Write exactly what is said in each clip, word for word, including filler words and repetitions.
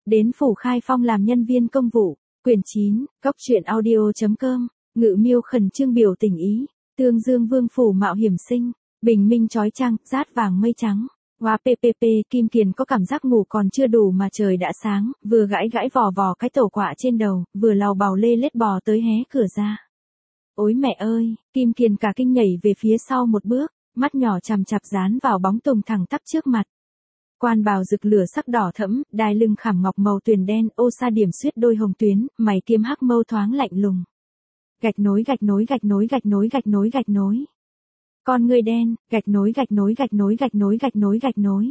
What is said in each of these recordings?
đến Phủ Khai Phong làm nhân viên công vụ. Quyển chín, Cóc truyện audio.com, Ngự Miêu khẩn trương biểu tình ý, Tương Dương Vương phủ mạo hiểm sinh, bình minh chói chang, rát vàng mây trắng. Hoa ppp, Kim Kiền có cảm giác ngủ còn chưa đủ mà trời đã sáng, vừa gãi gãi vò vò cái tổ quạ trên đầu, vừa lào bào lê lết bò tới hé cửa ra. Ôi mẹ ơi, Kim Kiền cả kinh nhảy về phía sau một bước, mắt nhỏ chằm chặp dán vào bóng tùng thẳng tắp trước mặt. Quan bào rực lửa sắc đỏ thẫm, đai lưng khảm ngọc màu tuyền đen, ô sa điểm xuyết đôi hồng tuyến, mày kiêm hắc mâu thoáng lạnh lùng. Gạch nối gạch nối gạch nối gạch nối gạch nối gạch nối. Con người đen, gạch nối gạch nối gạch nối gạch nối gạch nối gạch nối.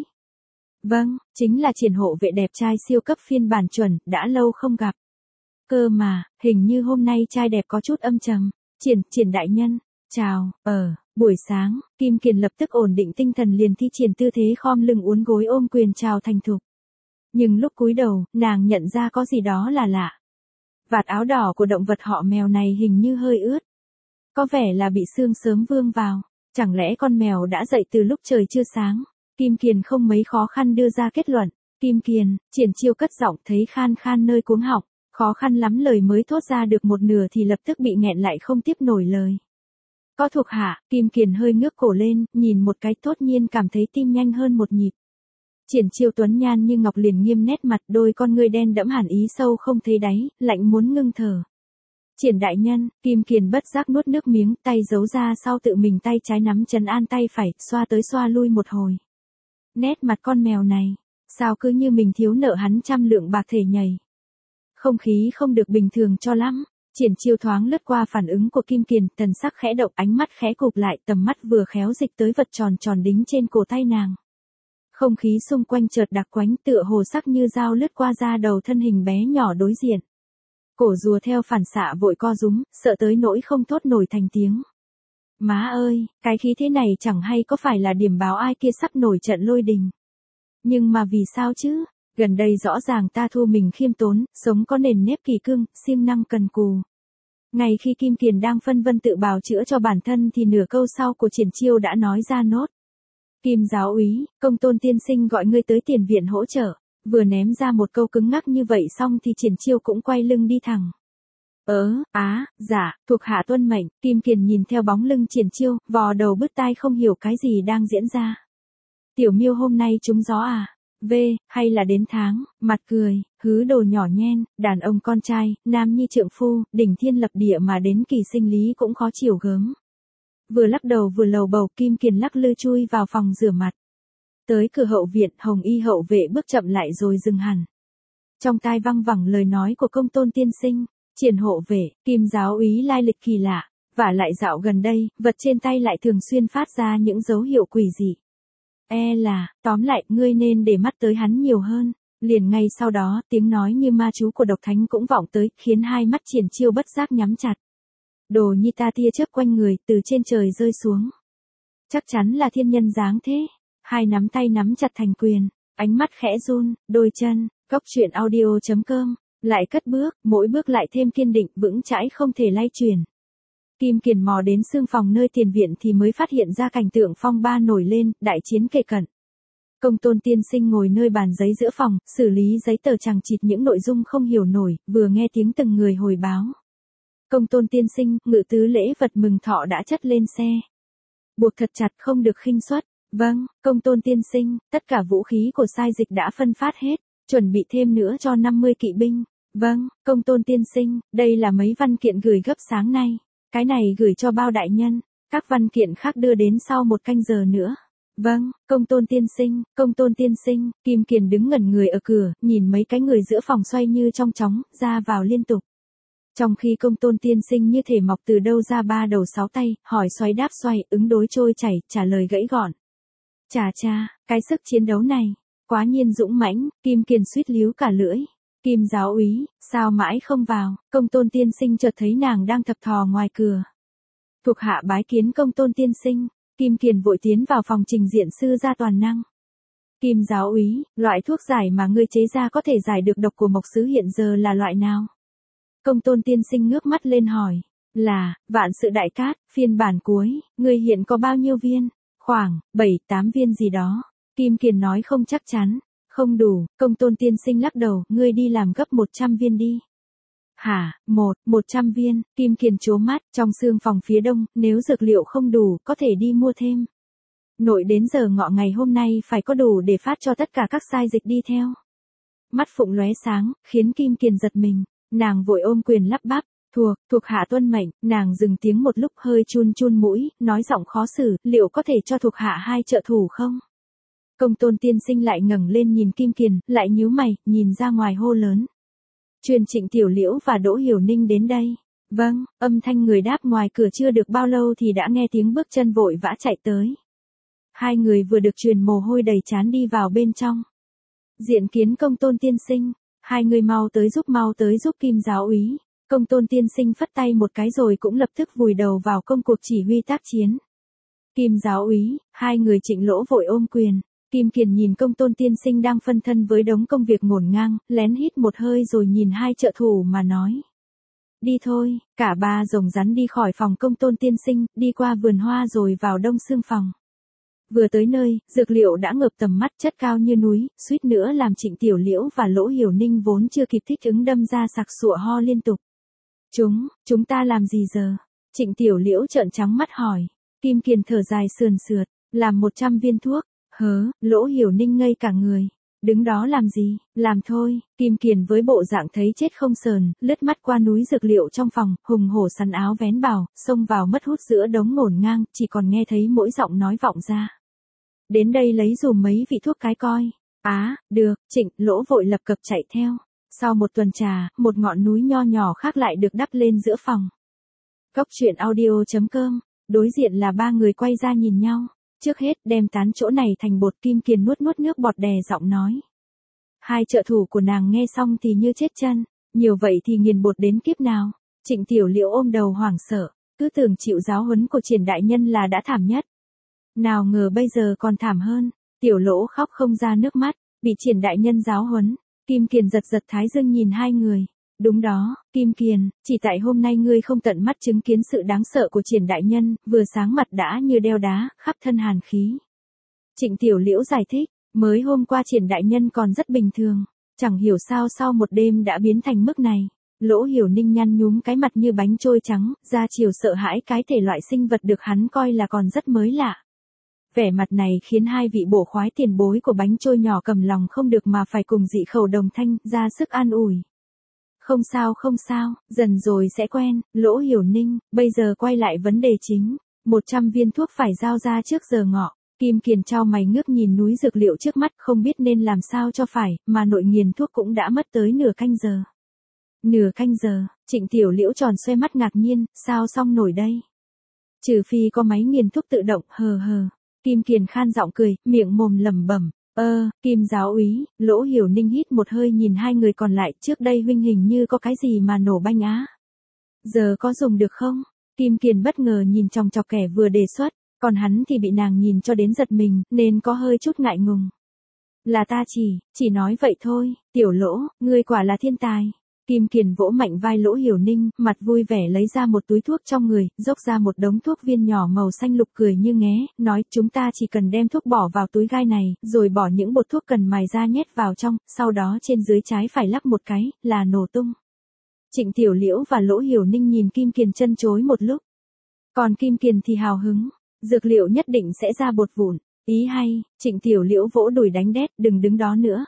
Vâng, chính là Triển hộ vệ đẹp trai siêu cấp phiên bản chuẩn, đã lâu không gặp. Cơ mà, hình như hôm nay trai đẹp có chút âm trầm. Triển, Triển đại nhân, chào, ờ, buổi sáng, Kim Kiền lập tức ổn định tinh thần liền thi triển tư thế khom lưng uốn gối ôm quyền chào thành thục. Nhưng lúc cúi đầu, nàng nhận ra có gì đó là lạ. Vạt áo đỏ của động vật họ mèo này hình như hơi ướt. Có vẻ là bị sương sớm vương vào. Chẳng lẽ con mèo đã dậy từ lúc trời chưa sáng? Kim Kiền không mấy khó khăn đưa ra kết luận. Kim Kiền, Triển Chiêu cất giọng thấy khan khan nơi cuống họng, khó khăn lắm lời mới thốt ra được một nửa thì lập tức bị nghẹn lại không tiếp nổi lời. Có thuộc hạ, Kim Kiền hơi ngước cổ lên, nhìn một cái thốt nhiên cảm thấy tim nhanh hơn một nhịp. Triển Chiêu tuấn nhan như ngọc liền nghiêm nét mặt, đôi con ngươi đen đẫm hàn ý sâu không thấy đáy, lạnh muốn ngưng thở. Triển đại nhân, Kim Kiền bất giác nuốt nước miếng, tay giấu ra sau tự mình tay trái nắm trấn an tay phải, xoa tới xoa lui một hồi. Nét mặt con mèo này, sao cứ như mình thiếu nợ hắn trăm lượng bạc thể nhầy. Không khí không được bình thường cho lắm. Triển Chiêu thoáng lướt qua phản ứng của Kim Kiền, thần sắc khẽ động, ánh mắt khẽ cụp lại, tầm mắt vừa khéo dịch tới vật tròn tròn đính trên cổ tay nàng. Không khí xung quanh chợt đặc quánh, tựa hồ sắc như dao lướt qua da đầu thân hình bé nhỏ đối diện. Cổ rùa theo phản xạ vội co rúm, sợ tới nỗi không thốt nổi thành tiếng. Má ơi, cái khí thế này chẳng hay có phải là điểm báo ai kia sắp nổi trận lôi đình. Nhưng mà vì sao chứ? Gần đây rõ ràng ta thu mình khiêm tốn, sống có nền nếp kỳ cương, siêng năng cần cù. Ngay khi Kim Kiền đang phân vân tự bào chữa cho bản thân thì nửa câu sau của Triển Chiêu đã nói ra nốt. Kim giáo úy, Công Tôn tiên sinh gọi ngươi tới tiền viện hỗ trợ. Vừa ném ra một câu cứng ngắc như vậy xong thì Triển Chiêu cũng quay lưng đi thẳng. Ớ, á, dạ, thuộc hạ tuân mệnh. Kim Kiền nhìn theo bóng lưng Triển Chiêu, vò đầu bứt tai không hiểu cái gì đang diễn ra. Tiểu Miêu hôm nay trúng gió à? V, hay là đến tháng, mặt cười, hứ đồ nhỏ nhen, đàn ông con trai, nam nhi trượng phu, đỉnh thiên lập địa mà đến kỳ sinh lý cũng khó chịu gớm. Vừa lắc đầu vừa lầu bầu, Kim Kiền lắc lư chui vào phòng rửa mặt. Tới cửa hậu viện, Hồng Y hậu vệ bước chậm lại rồi dừng hẳn. Trong tai văng vẳng lời nói của Công Tôn tiên sinh, Triển hộ vệ, Kim giáo úy lai lịch kỳ lạ, và lại dạo gần đây, vật trên tay lại thường xuyên phát ra những dấu hiệu quỷ dị. E là, tóm lại, ngươi nên để mắt tới hắn nhiều hơn. Liền ngay sau đó, tiếng nói như ma chú của độc thánh cũng vọng tới, khiến hai mắt Triển Chiêu bất giác nhắm chặt. Đồ nhi ta tia chớp quanh người, từ trên trời rơi xuống. Chắc chắn là thiên nhân dáng thế. Hai nắm tay nắm chặt thành quyền, ánh mắt khẽ run, đôi chân, Cóc truyện audio.com, lại cất bước, mỗi bước lại thêm kiên định, vững chãi không thể lay chuyển. Kim Kiền mò đến xương phòng nơi tiền viện thì mới phát hiện ra cảnh tượng phong ba nổi lên, đại chiến kề cận. Công Tôn tiên sinh ngồi nơi bàn giấy giữa phòng, xử lý giấy tờ chằng chịt những nội dung không hiểu nổi, vừa nghe tiếng từng người hồi báo. Công Tôn tiên sinh, ngự tứ lễ vật mừng thọ đã chất lên xe. Buộc thật chặt không được khinh suất. Vâng, Công Tôn tiên sinh, tất cả vũ khí của sai dịch đã phân phát hết, chuẩn bị thêm nữa cho năm mươi kỵ binh. Vâng, Công Tôn tiên sinh, đây là mấy văn kiện gửi gấp sáng nay. Cái này gửi cho bao đại nhân, các văn kiện khác đưa đến sau một canh giờ nữa. Vâng, Công Tôn tiên sinh, Công Tôn tiên sinh, Kim Kiền đứng ngẩn người ở cửa, nhìn mấy cái người giữa phòng xoay như trong chóng, ra vào liên tục. Trong khi Công Tôn tiên sinh như thể mọc từ đâu ra ba đầu sáu tay, hỏi xoay đáp xoay, ứng đối trôi chảy, trả lời gãy gọn. Chà cha, cái sức chiến đấu này, quá nhiên dũng mãnh, Kim Kiền suýt líu cả lưỡi. Kim giáo úy, sao mãi không vào? Công Tôn tiên sinh chợt thấy nàng đang thập thò ngoài cửa. Thuộc hạ bái kiến Công Tôn tiên sinh. Kim Kiền vội tiến vào phòng trình diện sư gia toàn năng. Kim giáo úy, loại thuốc giải mà ngươi chế ra có thể giải được độc của mộc sứ hiện giờ là loại nào? Công Tôn tiên sinh ngước mắt lên hỏi. Là, vạn sự đại cát, phiên bản cuối, ngươi hiện có bao nhiêu viên? Khoảng, bảy, tám viên gì đó. Kim Kiền nói không chắc chắn. Không đủ, Công Tôn tiên sinh lắc đầu, ngươi đi làm gấp một trăm viên đi. Hả, một, một trăm viên, Kim Kiền trố mắt, trong xương phòng phía đông, nếu dược liệu không đủ, có thể đi mua thêm. Nội đến giờ ngọ ngày hôm nay phải có đủ để phát cho tất cả các sai dịch đi theo. Mắt Phụng lóe sáng, khiến Kim Kiền giật mình, nàng vội ôm quyền lắp bắp, thuộc, thuộc hạ tuân mệnh, nàng dừng tiếng một lúc hơi chun chun mũi, nói giọng khó xử, liệu có thể cho thuộc hạ hai trợ thủ không? Công Tôn tiên sinh lại ngẩng lên nhìn Kim Kiền, lại nhíu mày, nhìn ra ngoài hô lớn. Truyền Trịnh Tiểu Liễu và Đỗ Hiểu Ninh đến đây. Vâng, âm thanh người đáp ngoài cửa chưa được bao lâu thì đã nghe tiếng bước chân vội vã chạy tới. Hai người vừa được truyền mồ hôi đầy trán đi vào bên trong. Diện kiến Công Tôn tiên sinh, hai người mau tới giúp mau tới giúp Kim giáo úy. Công Tôn tiên sinh phất tay một cái rồi cũng lập tức vùi đầu vào công cuộc chỉ huy tác chiến. Kim giáo úy, hai người Trịnh Lỗ vội ôm quyền. Kim Kiền nhìn Công Tôn tiên sinh đang phân thân với đống công việc ngổn ngang, lén hít một hơi rồi nhìn hai trợ thủ mà nói. Đi thôi, cả ba rồng rắn đi khỏi phòng Công Tôn tiên sinh, đi qua vườn hoa rồi vào đông xương phòng. Vừa tới nơi, dược liệu đã ngập tầm mắt, chất cao như núi, suýt nữa làm Trịnh Tiểu Liễu và Lỗ Hiểu Ninh vốn chưa kịp thích ứng đâm ra sặc sụa ho liên tục. Chúng, chúng ta làm gì giờ? Trịnh Tiểu Liễu trợn trắng mắt hỏi. Kim Kiền thở dài sườn sượt, làm một trăm viên thuốc. Hớ, Lỗ Hiểu Ninh ngây cả người. Đứng đó làm gì, làm thôi, Kim Kiền với bộ dạng thấy chết không sờn, lướt mắt qua núi dược liệu trong phòng, hùng hổ sắn áo vén bào, xông vào mất hút giữa đống ngổn ngang, chỉ còn nghe thấy mỗi giọng nói vọng ra. Đến đây lấy dùm mấy vị thuốc cái coi. Á, à, được, Trịnh Lỗ vội lập cập chạy theo. Sau một tuần trà, một ngọn núi nho nhỏ khác lại được đắp lên giữa phòng. Cốc truyện audio chấm com, đối diện là ba người quay ra nhìn nhau. Trước hết đem tán chỗ này thành bột. Kim Kiền nuốt nuốt nước bọt đè giọng nói. Hai trợ thủ của nàng nghe xong thì như chết chân, nhiều vậy thì nghiền bột đến kiếp nào. Trịnh Tiểu Liễu ôm đầu hoảng sợ, cứ tưởng chịu giáo huấn của Triển đại nhân là đã thảm nhất. Nào ngờ bây giờ còn thảm hơn. Tiểu Lỗ khóc không ra nước mắt, bị Triển đại nhân giáo huấn. Kim Kiền giật giật thái dương nhìn hai người. Đúng đó, Kim Kiền, chỉ tại hôm nay ngươi không tận mắt chứng kiến sự đáng sợ của Triển đại nhân, vừa sáng mặt đã như đeo đá, khắp thân hàn khí. Trịnh Tiểu Liễu giải thích, mới hôm qua Triển đại nhân còn rất bình thường, chẳng hiểu sao sau một đêm đã biến thành mức này. Lỗ Hiểu Ninh nhăn nhúm cái mặt như bánh trôi trắng, ra chiều sợ hãi cái thể loại sinh vật được hắn coi là còn rất mới lạ. Vẻ mặt này khiến hai vị bổ khoái tiền bối của bánh trôi nhỏ cầm lòng không được mà phải cùng dị khẩu đồng thanh, ra sức an ủi. Không sao không sao, dần rồi sẽ quen. Lỗ Hiểu Ninh, bây giờ quay lại vấn đề chính. một trăm viên thuốc phải giao ra trước giờ ngọ. Kim Kiền trao mày ngước nhìn núi dược liệu trước mắt, không biết nên làm sao cho phải, mà nội nghiền thuốc cũng đã mất tới nửa canh giờ. Nửa canh giờ, Trịnh Tiểu Liễu tròn xoe mắt ngạc nhiên, sao xong nổi đây? Trừ phi có máy nghiền thuốc tự động, hờ hờ. Kim Kiền khan giọng cười, miệng mồm lẩm bẩm. Ơ, Kim giáo úy, Lỗ Hiểu Ninh hít một hơi nhìn hai người còn lại, trước đây huynh hình như có cái gì mà nổ banh á. Giờ có dùng được không? Kim Kiền bất ngờ nhìn chòng chọc kẻ vừa đề xuất, còn hắn thì bị nàng nhìn cho đến giật mình, nên có hơi chút ngại ngùng. Là ta chỉ, chỉ nói vậy thôi, Tiểu Lỗ, ngươi quả là thiên tài. Kim Kiền vỗ mạnh vai Lỗ Hiểu Ninh, mặt vui vẻ lấy ra một túi thuốc trong người, dốc ra một đống thuốc viên nhỏ màu xanh lục cười như nghé, nói chúng ta chỉ cần đem thuốc bỏ vào túi gai này, rồi bỏ những bột thuốc cần mài ra nhét vào trong, sau đó trên dưới trái phải lắc một cái, là nổ tung. Trịnh Tiểu Liễu và Lỗ Hiểu Ninh nhìn Kim Kiền chân chối một lúc. Còn Kim Kiền thì hào hứng, dược liệu nhất định sẽ ra bột vụn, ý hay. Trịnh Tiểu Liễu vỗ đùi đánh đét, đừng đứng đó nữa.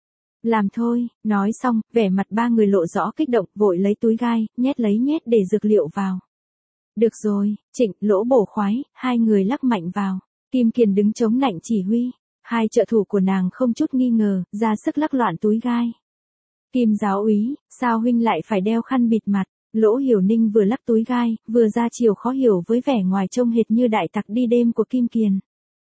Làm thôi, nói xong, vẻ mặt ba người lộ rõ kích động, vội lấy túi gai, nhét lấy nhét để dược liệu vào. Được rồi, Trịnh, Lỗ bổ khoái, hai người lắc mạnh vào. Kim Kiền đứng chống nạnh chỉ huy, hai trợ thủ của nàng không chút nghi ngờ, ra sức lắc loạn túi gai. Kim giáo úy, sao huynh lại phải đeo khăn bịt mặt? Lỗ Hiểu Ninh vừa lắc túi gai, vừa ra chiều khó hiểu với vẻ ngoài trông hệt như đại tặc đi đêm của Kim Kiền.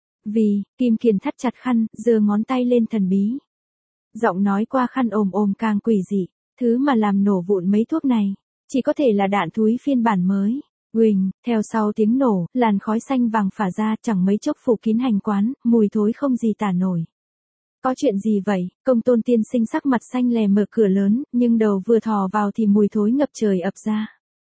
Vì, Kim Kiền thắt chặt khăn, giơ ngón tay lên thần bí. Giọng nói qua khăn ồm ồm càng quỷ dị, thứ mà làm nổ vụn mấy thuốc này, chỉ có thể là đạn thúi phiên bản mới. Uỳnh, theo sau tiếng nổ, làn khói xanh vàng phả ra, chẳng mấy chốc phủ kín hành quán, mùi thối không gì tả nổi. Có chuyện gì vậy? Công Tôn tiên sinh sắc mặt xanh lè mở cửa lớn, nhưng đầu vừa thò vào thì mùi thối ngập trời ập ra.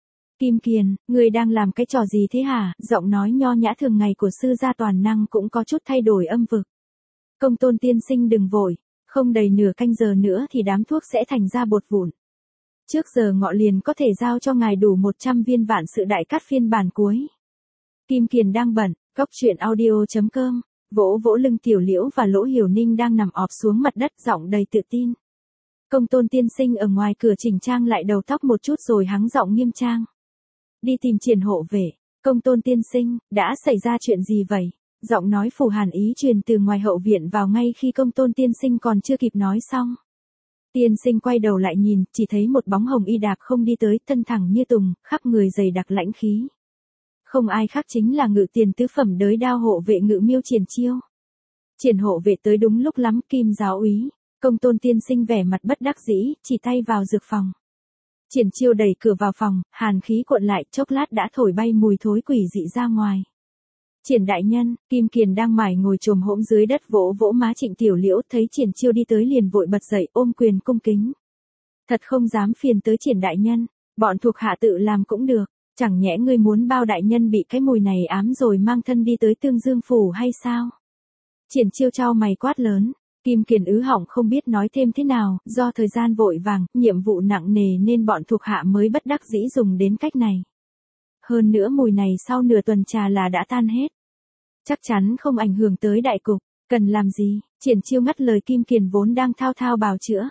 Kim Kiền, người đang làm cái trò gì thế hả? Giọng nói nho nhã thường ngày của sư gia toàn năng cũng có chút thay đổi âm vực. Công Tôn tiên sinh đừng vội. Không đầy nửa canh giờ nữa thì đám thuốc sẽ thành ra bột vụn. Trước giờ ngọ liền có thể giao cho ngài đủ một trăm viên vạn sự đại cát phiên bản cuối. Kim Kiền đang bận, cốc truyện audio.com, vỗ vỗ lưng Tiểu Liễu và Lỗ Hiểu Ninh đang nằm ọp xuống mặt đất giọng đầy tự tin. Công Tôn tiên sinh ở ngoài cửa chỉnh trang lại đầu tóc một chút rồi hắng giọng nghiêm trang. Đi tìm Triển hộ vệ. Công Tôn tiên sinh, đã xảy ra chuyện gì vậy? Giọng nói phủ hàn ý truyền từ ngoài hậu viện vào ngay khi Công Tôn tiên sinh còn chưa kịp nói xong. Tiên sinh quay đầu lại nhìn, chỉ thấy một bóng hồng y đạp không đi tới, thân thẳng như tùng, khắp người dày đặc lãnh khí. Không ai khác chính là Ngự Tiền tứ phẩm đới đao hộ vệ Ngự Miêu Triển Chiêu. Triển hộ vệ tới đúng lúc lắm, Kim giáo úy. Công Tôn tiên sinh vẻ mặt bất đắc dĩ, chỉ tay vào dược phòng. Triển Chiêu đẩy cửa vào phòng, hàn khí cuộn lại, chốc lát đã thổi bay mùi thối quỷ dị ra ngoài. Triển đại nhân, Kim Kiền đang mải ngồi chồm hỗn dưới đất vỗ vỗ má Trịnh Tiểu Liễu, thấy Triển Chiêu đi tới liền vội bật dậy ôm quyền cung kính. Thật không dám phiền tới Triển đại nhân, bọn thuộc hạ tự làm cũng được, chẳng nhẽ ngươi muốn bao đại nhân bị cái mùi này ám rồi mang thân đi tới Tương Dương phủ hay sao? Triển Chiêu chau mày quát lớn. Kim Kiền ứ họng không biết nói thêm thế nào, do thời gian vội vàng, nhiệm vụ nặng nề nên bọn thuộc hạ mới bất đắc dĩ dùng đến cách này. Hơn nữa mùi này sau nửa tuần trà là đã tan hết. Chắc chắn không ảnh hưởng tới đại cục, cần làm gì? Triển Chiêu ngắt lời Kim Kiền vốn đang thao thao bào chữa.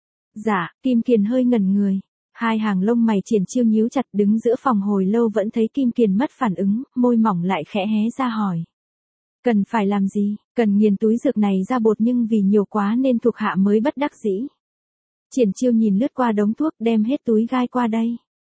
Dạ, Kim Kiền hơi ngẩn người. Hai hàng lông mày Triển Chiêu nhíu chặt, đứng giữa phòng hồi lâu vẫn thấy Kim Kiền mất phản ứng, môi mỏng lại khẽ hé ra hỏi. Cần phải làm gì? Cần nghiền túi dược này ra bột nhưng vì nhiều quá nên thuộc hạ mới bất đắc dĩ. Triển Chiêu nhìn lướt qua đống thuốc đem hết túi gai qua đây.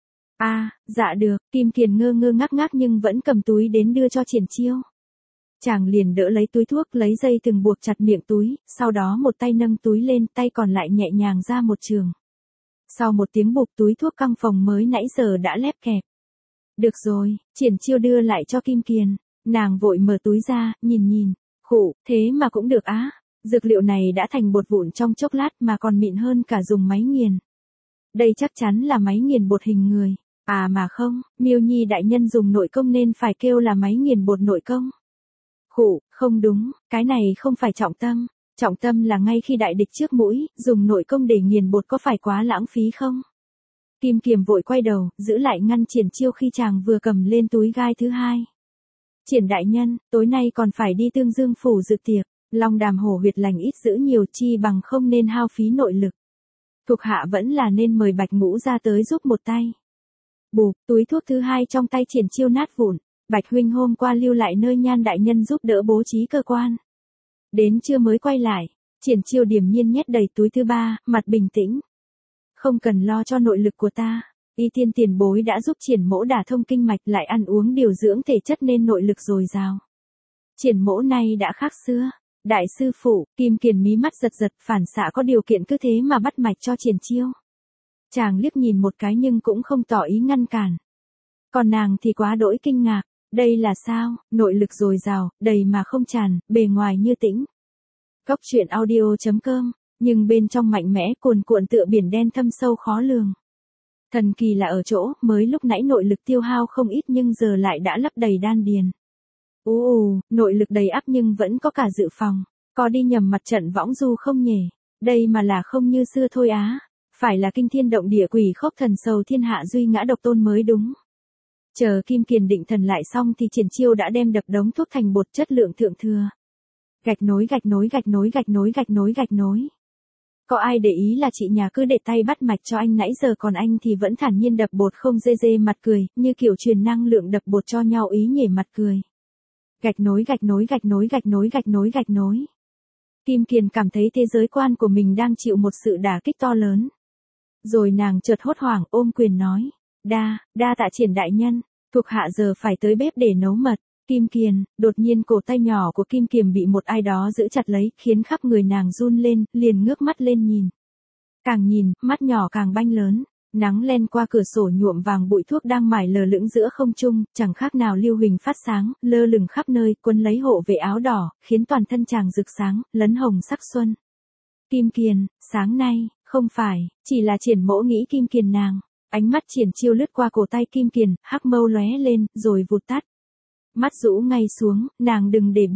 À, dạ được, Kim Kiền ngơ ngơ ngác ngác nhưng vẫn cầm túi đến đưa cho Triển Chiêu. Chàng liền đỡ lấy túi thuốc lấy dây thừng buộc chặt miệng túi, sau đó một tay nâng túi lên, tay còn lại nhẹ nhàng ra một trường. Sau một tiếng buộc túi thuốc căng phòng mới nãy giờ đã lép kẹp. Được rồi, Triển Chiêu đưa lại cho Kim Kiền. Nàng vội mở túi ra, nhìn nhìn, khụ, thế mà cũng được á, dược liệu này đã thành bột vụn trong chốc lát mà còn mịn hơn cả dùng máy nghiền. Đây chắc chắn là máy nghiền bột hình người, à mà không, Miêu Nhi đại nhân dùng nội công nên phải kêu là máy nghiền bột nội công. Khụ, không đúng, cái này không phải trọng tâm, trọng tâm là ngay khi đại địch trước mũi, dùng nội công để nghiền bột có phải quá lãng phí không? Kim Kiền vội quay đầu, giữ lại ngăn Triển Chiêu khi chàng vừa cầm lên túi gai thứ hai. Triển đại nhân, tối nay còn phải đi Tương Dương phủ dự tiệc, Long Đàm hổ huyệt lành ít giữ nhiều chi bằng không nên hao phí nội lực. Thuộc hạ vẫn là nên mời Bạch Ngũ ra tới giúp một tay. Bụp, túi thuốc thứ hai trong tay Triển Chiêu nát vụn, Bạch huynh hôm qua lưu lại nơi Nhan đại nhân giúp đỡ bố trí cơ quan. Đến trưa mới quay lại, Triển Chiêu điềm nhiên nhét đầy túi thứ ba, mặt bình tĩnh. Không cần lo cho nội lực của ta. Y tiên tiền bối đã giúp Triển mỗ đả thông kinh mạch lại ăn uống điều dưỡng thể chất nên nội lực dồi dào. Triển mỗ nay đã khác xưa. Đại sư phụ, Kim Kiền mí mắt giật giật, phản xạ có điều kiện cứ thế mà bắt mạch cho Triển Chiêu. Chàng liếc nhìn một cái nhưng cũng không tỏ ý ngăn cản. Còn nàng thì quá đỗi kinh ngạc, đây là sao, nội lực dồi dào, đầy mà không tràn, bề ngoài như tĩnh. Cốc truyện audio.com, nhưng bên trong mạnh mẽ cuồn cuộn tựa biển đen thâm sâu khó lường. Thần kỳ là ở chỗ, mới lúc nãy nội lực tiêu hao không ít nhưng giờ lại đã lấp đầy đan điền. Ú ù, nội lực đầy ắp nhưng vẫn có cả dự phòng. Có đi nhầm mặt trận võng du không nhỉ? Đây mà là không như xưa thôi á. Phải là kinh thiên động địa quỷ khốc thần sầu thiên hạ duy ngã độc tôn mới đúng. Chờ Kim Kiền định thần lại xong thì Triển Chiêu đã đem đập đống thuốc thành bột chất lượng thượng thừa. Gạch nối gạch nối gạch nối gạch nối gạch nối gạch nối. Có ai để ý là chị nhà cứ để tay bắt mạch cho anh nãy giờ còn anh thì vẫn thản nhiên đập bột không dê dê mặt cười, như kiểu truyền năng lượng đập bột cho nhau ý nhể mặt cười. Gạch nối gạch nối gạch nối gạch nối gạch nối gạch nối. Kim Kiền cảm thấy thế giới quan của mình đang chịu một sự đả kích to lớn. Rồi nàng chợt hốt hoảng ôm quyền nói, đa, đa tạ Triển đại nhân, thuộc hạ giờ phải tới bếp để nấu mật. Kim Kiền, đột nhiên cổ tay nhỏ của Kim Kiền bị một ai đó giữ chặt lấy, khiến khắp người nàng run lên, liền ngước mắt lên nhìn. Càng nhìn, mắt nhỏ càng banh lớn, nắng len qua cửa sổ nhuộm vàng bụi thuốc đang mải lờ lững giữa không trung, chẳng khác nào lưu huỳnh phát sáng, lơ lửng khắp nơi, quấn lấy hộ vệ áo đỏ, khiến toàn thân chàng rực sáng, lấn hồng sắc xuân. Kim Kiền, sáng nay, không phải, chỉ là Triển mỗ nghĩ Kim Kiền nàng. Ánh mắt Triển Chiêu lướt qua cổ tay Kim Kiền, hắc mâu lóe lên, rồi vụt tắt. Mắt rũ ngay xuống, nàng đừng để bụng.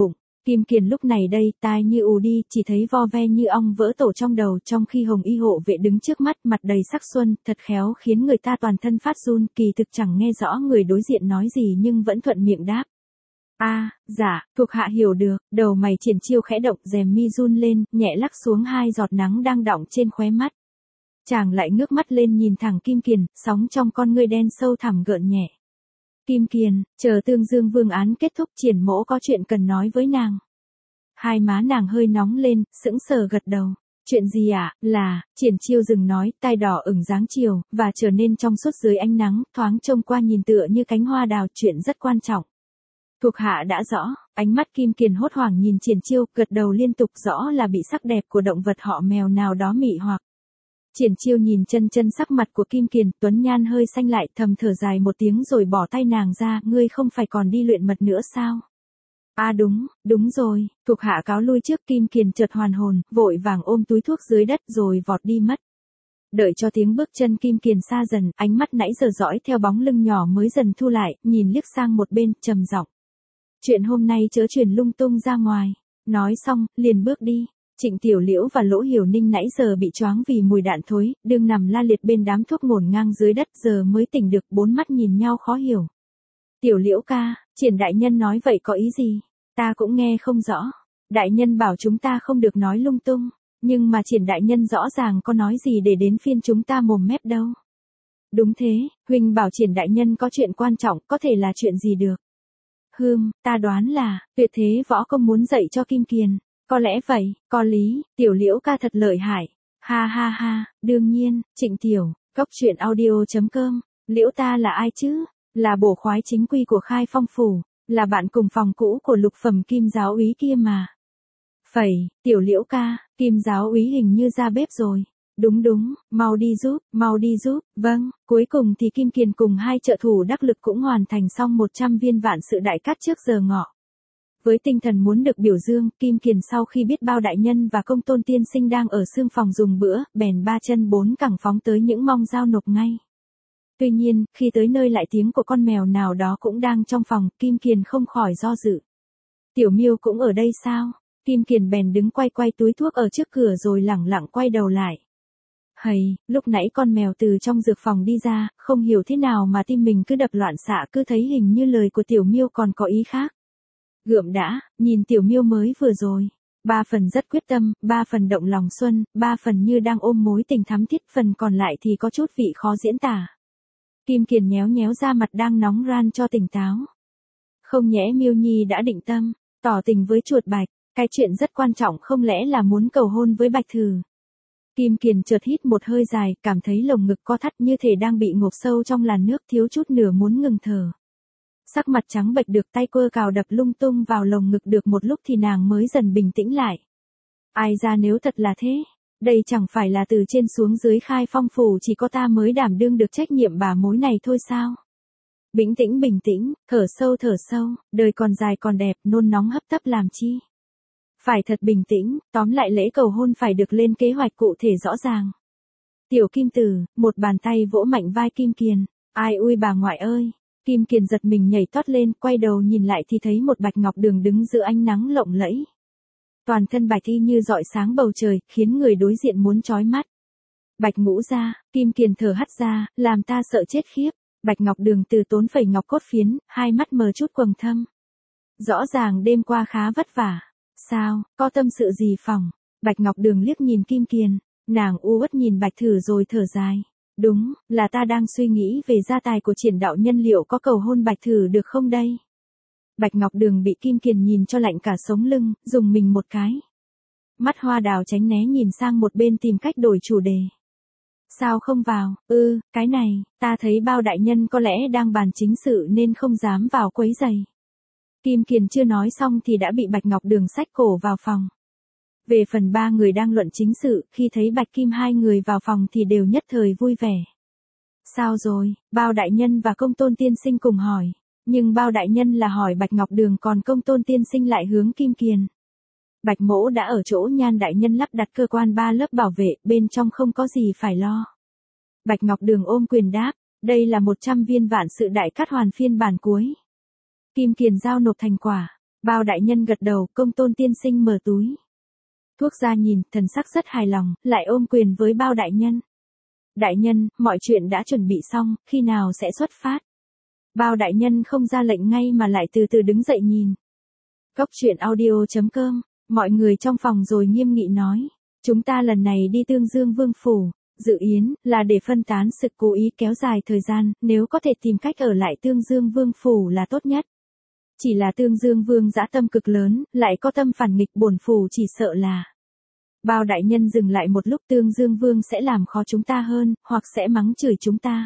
Kim Kiền lúc này đây, tai như ù đi, chỉ thấy vo ve như ong vỡ tổ trong đầu, trong khi Hồng Y hộ vệ đứng trước mắt, mặt đầy sắc xuân, thật khéo khiến người ta toàn thân phát run, kỳ thực chẳng nghe rõ người đối diện nói gì nhưng vẫn thuận miệng đáp. A, à, dạ, thuộc hạ hiểu được, đầu mày Triển Chiêu khẽ động, rèm mi run lên, nhẹ lắc xuống hai giọt nắng đang đọng trên khóe mắt. Chàng lại ngước mắt lên nhìn thẳng Kim Kiền, sóng trong con ngươi đen sâu thẳm gợn nhẹ. Kim Kiền, chờ Tương Dương Vương án kết thúc, Triển mỗ có chuyện cần nói với nàng. Hai má nàng hơi nóng lên, sững sờ gật đầu. Chuyện gì ạ? À? Là, Triển Chiêu dừng nói, tai đỏ ửng dáng chiều, và trở nên trong suốt dưới ánh nắng, thoáng trông qua nhìn tựa như cánh hoa đào, chuyện rất quan trọng. Thuộc hạ đã rõ, ánh mắt Kim Kiền hốt hoảng nhìn Triển Chiêu, gật đầu liên tục, rõ là bị sắc đẹp của động vật họ mèo nào đó mị hoặc. Triển Chiêu nhìn chân chân sắc mặt của Kim Kiền, tuấn nhan hơi xanh lại, thầm thở dài một tiếng rồi bỏ tay nàng ra, ngươi không phải còn đi luyện mật nữa sao? À đúng, đúng rồi, thuộc hạ cáo lui trước. Kim Kiền chợt hoàn hồn, vội vàng ôm túi thuốc dưới đất rồi vọt đi mất. Đợi cho tiếng bước chân Kim Kiền xa dần, ánh mắt nãy giờ dõi theo bóng lưng nhỏ mới dần thu lại, nhìn liếc sang một bên, trầm giọng. Chuyện hôm nay chớ truyền lung tung ra ngoài. Nói xong, liền bước đi. Trịnh Tiểu Liễu và Lỗ Hiểu Ninh nãy giờ bị choáng vì mùi đạn thối, đương nằm la liệt bên đám thuốc ngổn ngang dưới đất, giờ mới tỉnh được, bốn mắt nhìn nhau khó hiểu. Tiểu Liễu ca, Triển đại nhân nói vậy có ý gì? Ta cũng nghe không rõ. Đại nhân bảo chúng ta không được nói lung tung, nhưng mà Triển đại nhân rõ ràng có nói gì để đến phiên chúng ta mồm mép đâu. Đúng thế, huynh bảo Triển đại nhân có chuyện quan trọng, có thể là chuyện gì được? Hừm, ta đoán là, tuyệt thế võ công muốn dạy cho Kim Kiền. Có lẽ vậy, có lý, Tiểu Liễu ca thật lợi hại. Ha ha ha, đương nhiên, Trịnh Tiểu, góc truyện audio chấm com, Liễu ta là ai chứ? Là bổ khoái chính quy của Khai Phong Phủ, là bạn cùng phòng cũ của lục phẩm Kim giáo úy kia mà. Phẩy, Tiểu Liễu ca, Kim giáo úy hình như ra bếp rồi. Đúng đúng, mau đi giúp, mau đi giúp, vâng, cuối cùng thì Kim Kiền cùng hai trợ thủ đắc lực cũng hoàn thành xong một trăm viên vạn sự đại cát trước giờ ngọ. Với tinh thần muốn được biểu dương, Kim Kiền sau khi biết Bao đại nhân và Công Tôn tiên sinh đang ở xương phòng dùng bữa, bèn ba chân bốn cẳng phóng tới những mong giao nộp ngay. Tuy nhiên, khi tới nơi lại tiếng của con mèo nào đó cũng đang trong phòng, Kim Kiền không khỏi do dự. Tiểu Miêu cũng ở đây sao? Kim Kiền bèn đứng quay quay túi thuốc ở trước cửa rồi lẳng lặng quay đầu lại. Hầy, lúc nãy con mèo từ trong dược phòng đi ra, không hiểu thế nào mà tim mình cứ đập loạn xạ, cứ thấy hình như lời của Tiểu Miêu còn có ý khác. Gượm đã, nhìn Tiểu Miêu mới vừa rồi. Ba phần rất quyết tâm, ba phần động lòng xuân, ba phần như đang ôm mối tình thắm thiết, phần còn lại thì có chút vị khó diễn tả. Kim Kiền nhéo nhéo da mặt đang nóng ran cho tỉnh táo. Không nhẽ Miêu Nhi đã định tâm, tỏ tình với chuột bạch, cái chuyện rất quan trọng không lẽ là muốn cầu hôn với Bạch Thử. Kim Kiền chợt hít một hơi dài, cảm thấy lồng ngực co thắt như thể đang bị ngộp sâu trong làn nước, thiếu chút nửa muốn ngừng thở. Sắc mặt trắng bệch được tay quơ cào đập lung tung vào lồng ngực được một lúc thì nàng mới dần bình tĩnh lại. Ai ra nếu thật là thế, đây chẳng phải là từ trên xuống dưới Khai Phong Phủ chỉ có ta mới đảm đương được trách nhiệm bà mối này thôi sao? Bình tĩnh bình tĩnh, thở sâu thở sâu, đời còn dài còn đẹp, nôn nóng hấp tấp làm chi? Phải thật bình tĩnh, tóm lại lễ cầu hôn phải được lên kế hoạch cụ thể rõ ràng. Tiểu Kim Tử, một bàn tay vỗ mạnh vai Kim Kiền. Ai ui bà ngoại ơi! Kim Kiền giật mình nhảy tót lên, quay đầu nhìn lại thì thấy một Bạch Ngọc Đường đứng giữa ánh nắng lộng lẫy. Toàn thân bạch y như rọi sáng bầu trời, khiến người đối diện muốn chói mắt. Bạch Ngũ gia, Kim Kiền thở hắt ra, làm ta sợ chết khiếp. Bạch Ngọc Đường từ tốn phẩy ngọc cốt phiến, hai mắt mờ chút quầng thâm. Rõ ràng đêm qua khá vất vả. Sao, có tâm sự gì phỏng? Bạch Ngọc Đường liếc nhìn Kim Kiền, nàng u uất nhìn Bạch Thử rồi thở dài. Đúng, là ta đang suy nghĩ về gia tài của Triển đạo nhân, liệu có cầu hôn Bạch Thử được không đây? Bạch Ngọc Đường bị Kim Kiền nhìn cho lạnh cả sống lưng, dùng mình một cái. Mắt hoa đào tránh né nhìn sang một bên tìm cách đổi chủ đề. Sao không vào? Ừ, cái này, ta thấy Bao đại nhân có lẽ đang bàn chính sự nên không dám vào quấy rầy. Kim Kiền chưa nói xong thì đã bị Bạch Ngọc Đường xách cổ vào phòng. Về phần ba người đang luận chính sự, khi thấy Bạch Kim hai người vào phòng thì đều nhất thời vui vẻ. Sao rồi? Bao đại nhân và Công Tôn tiên sinh cùng hỏi. Nhưng Bao đại nhân là hỏi Bạch Ngọc Đường, còn Công Tôn tiên sinh lại hướng Kim Kiền. Bạch mỗ đã ở chỗ Nhan đại nhân lắp đặt cơ quan ba lớp bảo vệ, bên trong không có gì phải lo. Bạch Ngọc Đường ôm quyền đáp, đây là một trăm viên vạn sự đại cát hoàn phiên bản cuối. Kim Kiền giao nộp thành quả. Bao đại nhân gật đầu, Công Tôn tiên sinh mở túi thuốc ra nhìn, thần sắc rất hài lòng, lại ôm quyền với Bao đại nhân. Đại nhân, mọi chuyện đã chuẩn bị xong, khi nào sẽ xuất phát? Bao đại nhân không ra lệnh ngay mà lại từ từ đứng dậy nhìn. Góc truyện audio chấm com, mọi người trong phòng rồi nghiêm nghị nói. Chúng ta lần này đi Tương Dương Vương Phủ, dự yến, là để phân tán sự cố ý kéo dài thời gian, nếu có thể tìm cách ở lại Tương Dương Vương Phủ là tốt nhất. Chỉ là Tương Dương Vương dã tâm cực lớn, lại có tâm phản nghịch, bổn phủ chỉ sợ là. Bao đại nhân dừng lại một lúc, Tương Dương Vương sẽ làm khó chúng ta hơn, hoặc sẽ mắng chửi chúng ta.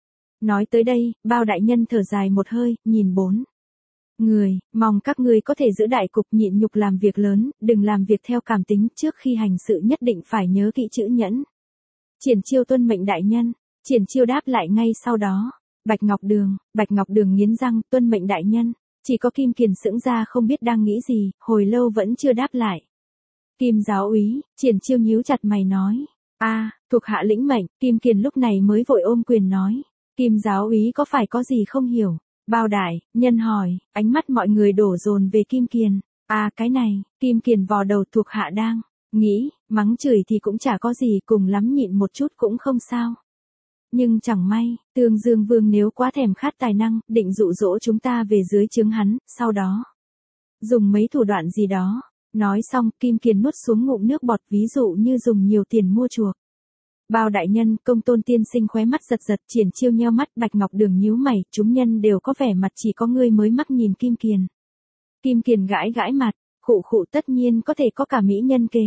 Nói tới đây, Bao đại nhân thở dài một hơi, nhìn bốn người, mong các ngươi có thể giữ đại cục, nhịn nhục làm việc lớn, đừng làm việc theo cảm tính, trước khi hành sự nhất định phải nhớ kỹ chữ nhẫn. Triển Chiêu tuân mệnh đại nhân. Triển Chiêu đáp lại ngay sau đó. Bạch Ngọc Đường, Bạch Ngọc Đường nghiến răng, tuân mệnh đại nhân. Chỉ có Kim Kiền sững ra không biết đang nghĩ gì, hồi lâu vẫn chưa đáp lại. Kim giáo úy, Triển Chiêu nhíu chặt mày nói. A, thuộc hạ lĩnh mệnh. Kim Kiền lúc này mới vội ôm quyền nói. Kim giáo úy có phải có gì không hiểu? Bao đại nhân hỏi, ánh mắt mọi người đổ dồn về Kim Kiền. À cái này, Kim Kiền vò đầu, thuộc hạ đang nghĩ, mắng chửi thì cũng chả có gì, cùng lắm nhịn một chút cũng không sao. Nhưng chẳng may, Tương Dương Vương nếu quá thèm khát tài năng, định dụ dỗ chúng ta về dưới trướng hắn, sau đó dùng mấy thủ đoạn gì đó. Nói xong, Kim Kiền nuốt xuống ngụm nước bọt, ví dụ như dùng nhiều tiền mua chuộc. Bao đại nhân, Công Tôn tiên sinh khóe mắt giật giật, Triển Chiêu nheo mắt, Bạch Ngọc Đường nhíu mày, chúng nhân đều có vẻ mặt, chỉ có ngươi mới mắc nhìn Kim Kiền. Kim Kiền gãi gãi mặt, khụ khụ, tất nhiên có thể có cả mỹ nhân kế.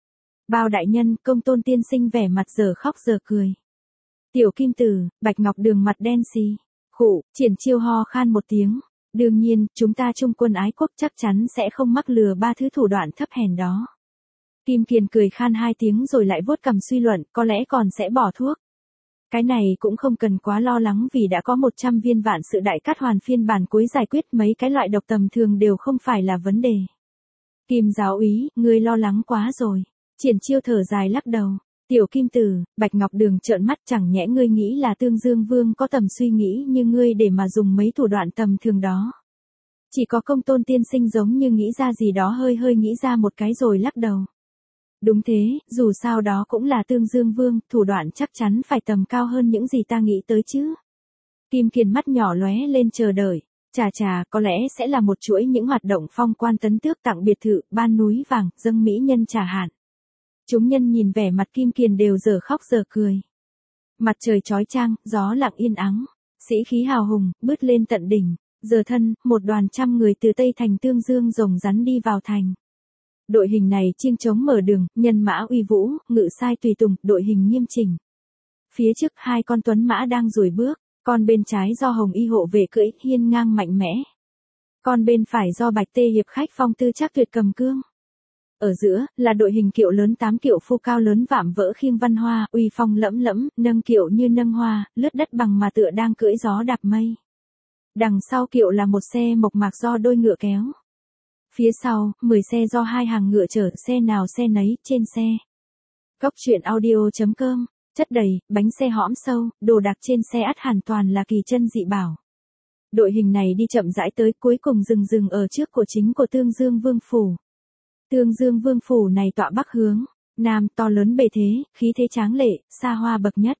Bao đại nhân, Công Tôn tiên sinh vẻ mặt giờ khóc giờ cười. Tiểu Kim Tử, Bạch Ngọc Đường mặt đen xì. Khụ, Triển Chiêu ho khan một tiếng. Đương nhiên, chúng ta trung quân ái quốc chắc chắn sẽ không mắc lừa ba thứ thủ đoạn thấp hèn đó. Kim Kiền cười khan hai tiếng rồi lại vuốt cằm suy luận, có lẽ còn sẽ bỏ thuốc. Cái này cũng không cần quá lo lắng, vì đã có một trăm viên vạn sự đại cát hoàn phiên bản cuối giải quyết, mấy cái loại độc tầm thường đều không phải là vấn đề. Kim giáo úy, ngươi lo lắng quá rồi. Triển Chiêu thở dài lắc đầu. Tiểu Kim Tử, Bạch Ngọc Đường trợn mắt, chẳng nhẽ ngươi nghĩ là Tương Dương Vương có tầm suy nghĩ như ngươi để mà dùng mấy thủ đoạn tầm thường đó. Chỉ có Công Tôn tiên sinh giống như nghĩ ra gì đó, hơi hơi nghĩ ra một cái rồi lắc đầu. Đúng thế, dù sao đó cũng là Tương Dương Vương, thủ đoạn chắc chắn phải tầm cao hơn những gì ta nghĩ tới chứ. Kim Kiền mắt nhỏ lóe lên chờ đợi. Chà chà, có lẽ sẽ là một chuỗi những hoạt động phong quan tấn tước, tặng biệt thự, ban núi vàng, dâng mỹ nhân trà hạn. Chúng nhân nhìn vẻ mặt Kim Kiền đều giờ khóc giờ cười. Mặt trời chói chang, gió lặng yên ắng, sĩ khí hào hùng, bứt lên tận đỉnh. Giờ thân, một đoàn trăm người từ Tây Thành Tương Dương rồng rắn đi vào thành. Đội hình này chiêng trống mở đường, nhân mã uy vũ, ngự sai tùy tùng, đội hình nghiêm chỉnh. Phía trước hai con tuấn mã đang rùi bước, con bên trái do Hồng Y hộ vệ cưỡi, hiên ngang mạnh mẽ. Con bên phải do Bạch Tê hiệp khách phong tư chắc tuyệt cầm cương. Ở giữa, là đội hình kiệu lớn tám kiệu phu cao lớn vạm vỡ khiêng văn hoa, uy phong lẫm lẫm, nâng kiệu như nâng hoa, lướt đất bằng mà tựa đang cưỡi gió đạp mây. Đằng sau kiệu là một xe mộc mạc do đôi ngựa kéo. Phía sau, mười xe do hai hàng ngựa chở, xe nào xe nấy, trên xe. Góc truyện audio chấm com, chất đầy, bánh xe hõm sâu, đồ đạc trên xe ắt hẳn toàn là kỳ chân dị bảo. Đội hình này đi chậm rãi tới, cuối cùng dừng dừng ở trước của chính của Tương Dương Vương Phủ. Tương Dương Vương Phủ này tọa bắc hướng nam, to lớn bề thế, khí thế tráng lệ, xa hoa bậc nhất.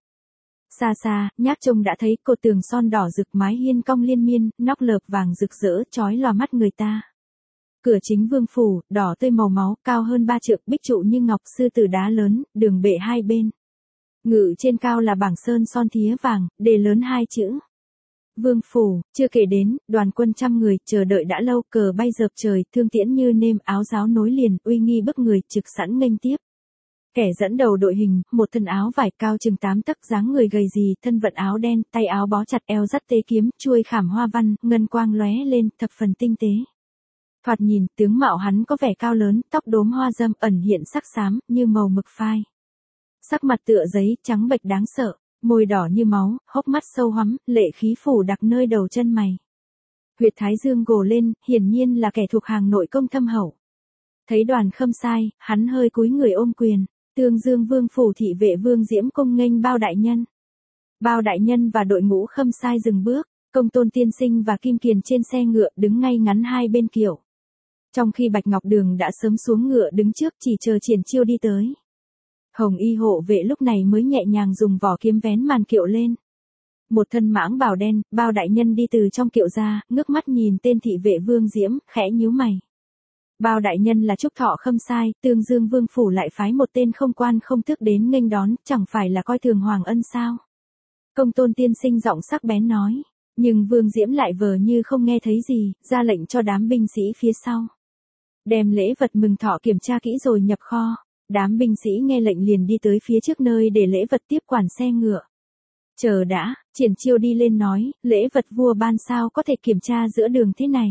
Xa xa, nhác trông đã thấy cột tường son đỏ rực, mái hiên cong liên miên, nóc lợp vàng rực rỡ, chói lòa mắt người ta. Cửa chính Vương Phủ, đỏ tươi màu máu, cao hơn ba trượng, bích trụ như ngọc, sư tử đá lớn, đường bệ hai bên. Ngự trên cao là bảng sơn son thía vàng, đề lớn hai chữ. Vương Phủ, chưa kể đến, đoàn quân trăm người, chờ đợi đã lâu, cờ bay dợp trời, thương tiễn như nêm, áo giáo nối liền, uy nghi bức người, trực sẵn nghênh tiếp. Kẻ dẫn đầu đội hình, một thân áo vải cao chừng tám tấc, dáng người gầy rì, thân vận áo đen, tay áo bó chặt, eo dắt tế kiếm, chuôi khảm hoa văn, ngân quang lóe lên, thập phần tinh tế. Thoạt nhìn, tướng mạo hắn có vẻ cao lớn, tóc đốm hoa dâm, ẩn hiện sắc xám, như màu mực phai. Sắc mặt tựa giấy, trắng bệch đáng sợ, môi đỏ như máu, hốc mắt sâu hoắm, lệ khí phủ đặc nơi đầu chân mày. Huyệt thái dương gồ lên, hiển nhiên là kẻ thuộc hàng nội công thâm hậu. Thấy đoàn Khâm Sai, hắn hơi cúi người ôm quyền. Tương Dương Vương Phủ thị vệ Vương Diễm cung nghênh Bao đại nhân. Bao đại nhân và đội ngũ Khâm Sai dừng bước, Công Tôn tiên sinh và Kim Kiền trên xe ngựa đứng ngay ngắn hai bên kiệu. Trong khi Bạch Ngọc Đường đã sớm xuống ngựa đứng trước chỉ chờ Triển Chiêu đi tới. Hồng y hộ vệ lúc này mới nhẹ nhàng dùng vỏ kiếm vén màn kiệu lên. Một thân mãng bào đen, Bao đại nhân đi từ trong kiệu ra, ngước mắt nhìn tên thị vệ Vương Diễm, khẽ nhíu mày. Bao đại nhân là Trúc Thọ Khâm sai, Tương Dương Vương phủ lại phái một tên không quan không tước đến nghênh đón, chẳng phải là coi thường Hoàng Ân sao? Công Tôn tiên sinh giọng sắc bén nói, nhưng Vương Diễm lại vờ như không nghe thấy gì, ra lệnh cho đám binh sĩ phía sau. Đem lễ vật mừng thọ kiểm tra kỹ rồi nhập kho. Đám binh sĩ nghe lệnh liền đi tới phía trước nơi để lễ vật tiếp quản xe ngựa. Chờ đã, Triển Chiêu đi lên nói, lễ vật vua ban sao có thể kiểm tra giữa đường thế này.